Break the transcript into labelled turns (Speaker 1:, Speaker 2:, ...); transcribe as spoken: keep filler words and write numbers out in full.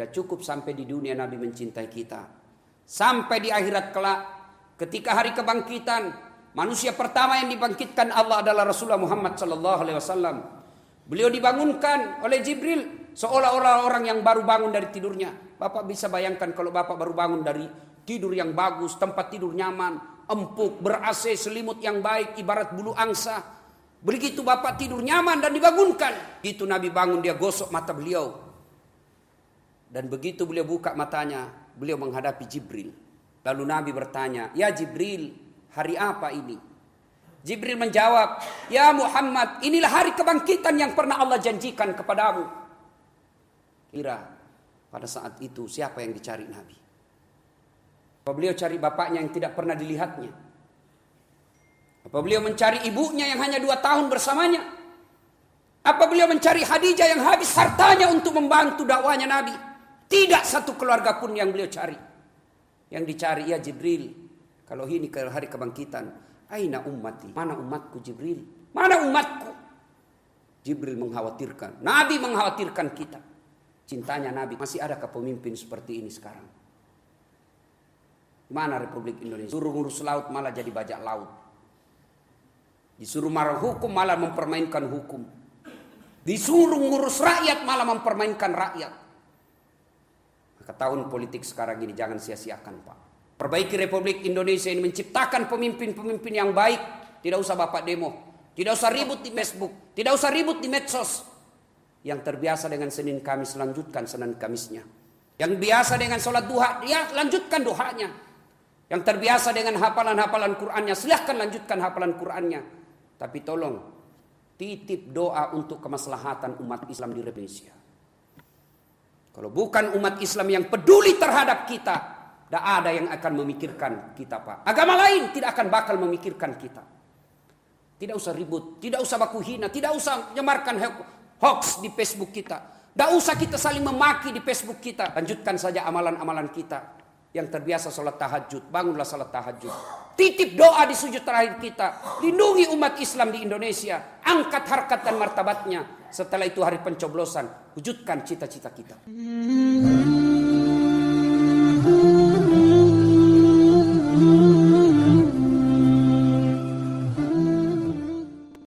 Speaker 1: Tidak cukup sampai di dunia Nabi mencintai kita. Sampai di akhirat kelak, ketika hari kebangkitan, manusia pertama yang dibangkitkan Allah adalah Rasulullah Muhammad sallallahu alaihi wasallam. Beliau dibangunkan oleh Jibril seolah-olah orang yang baru bangun dari tidurnya. Bapak bisa bayangkan kalau Bapak baru bangun dari tidur yang bagus, tempat tidur nyaman, empuk, ber-A C, selimut yang baik, ibarat bulu angsa. Begitu Bapak tidur nyaman dan dibangunkan, itu Nabi bangun, dia gosok mata beliau. Dan begitu beliau buka matanya, beliau menghadapi Jibril. Lalu Nabi bertanya, "Ya Jibril, hari apa ini?" Jibril menjawab, "Ya Muhammad, inilah hari kebangkitan yang pernah Allah janjikan kepadamu." Kira pada saat itu siapa yang dicari Nabi? Apa beliau cari bapaknya yang tidak pernah dilihatnya? Apa beliau mencari ibunya yang hanya dua tahun bersamanya? Apa beliau mencari Khadijah yang habis hartanya untuk membantu dakwanya Nabi? Tidak satu keluarga pun yang beliau cari. Yang dicari, ya Jibril, kalau ini ke hari kebangkitan, aina ummati? Mana umatku Jibril? Mana umatku? Jibril mengkhawatirkan, Nabi mengkhawatirkan kita. Cintanya Nabi, masih adakah pemimpin seperti ini sekarang? Mana Republik Indonesia? Suruh ngurus laut malah jadi bajak laut. Disuruh marah hukum malah mempermainkan hukum. Disuruh ngurus rakyat malah mempermainkan rakyat. Maka tahun politik sekarang ini jangan sia-siakan Pak. Perbaiki Republik Indonesia ini, menciptakan pemimpin-pemimpin yang baik. Tidak usah Bapak demo. Tidak usah ribut di Facebook. Tidak usah ribut di medsos. Yang terbiasa dengan Senin Kamis, lanjutkan Senin Kamisnya. Yang biasa dengan sholat duha, ya lanjutkan duhanya. Yang terbiasa dengan hafalan-hafalan Qur'annya, silahkan lanjutkan hafalan Qur'annya. Tapi tolong, titip doa untuk kemaslahatan umat Islam di Indonesia. Kalau bukan umat Islam yang peduli terhadap kita, tidak ada yang akan memikirkan kita Pak. Agama lain tidak akan bakal memikirkan kita. Tidak usah ribut, tidak usah baku hina, tidak usah menyebarkan hoax di Facebook kita. Tidak usah kita saling memaki di Facebook kita. Lanjutkan saja amalan-amalan kita. Yang terbiasa sholat tahajud, bangunlah sholat tahajud. Titip doa di sujud terakhir kita. Lindungi umat Islam di Indonesia. Angkat harkat dan martabatnya. Setelah itu hari pencoblosan, wujudkan cita-cita kita.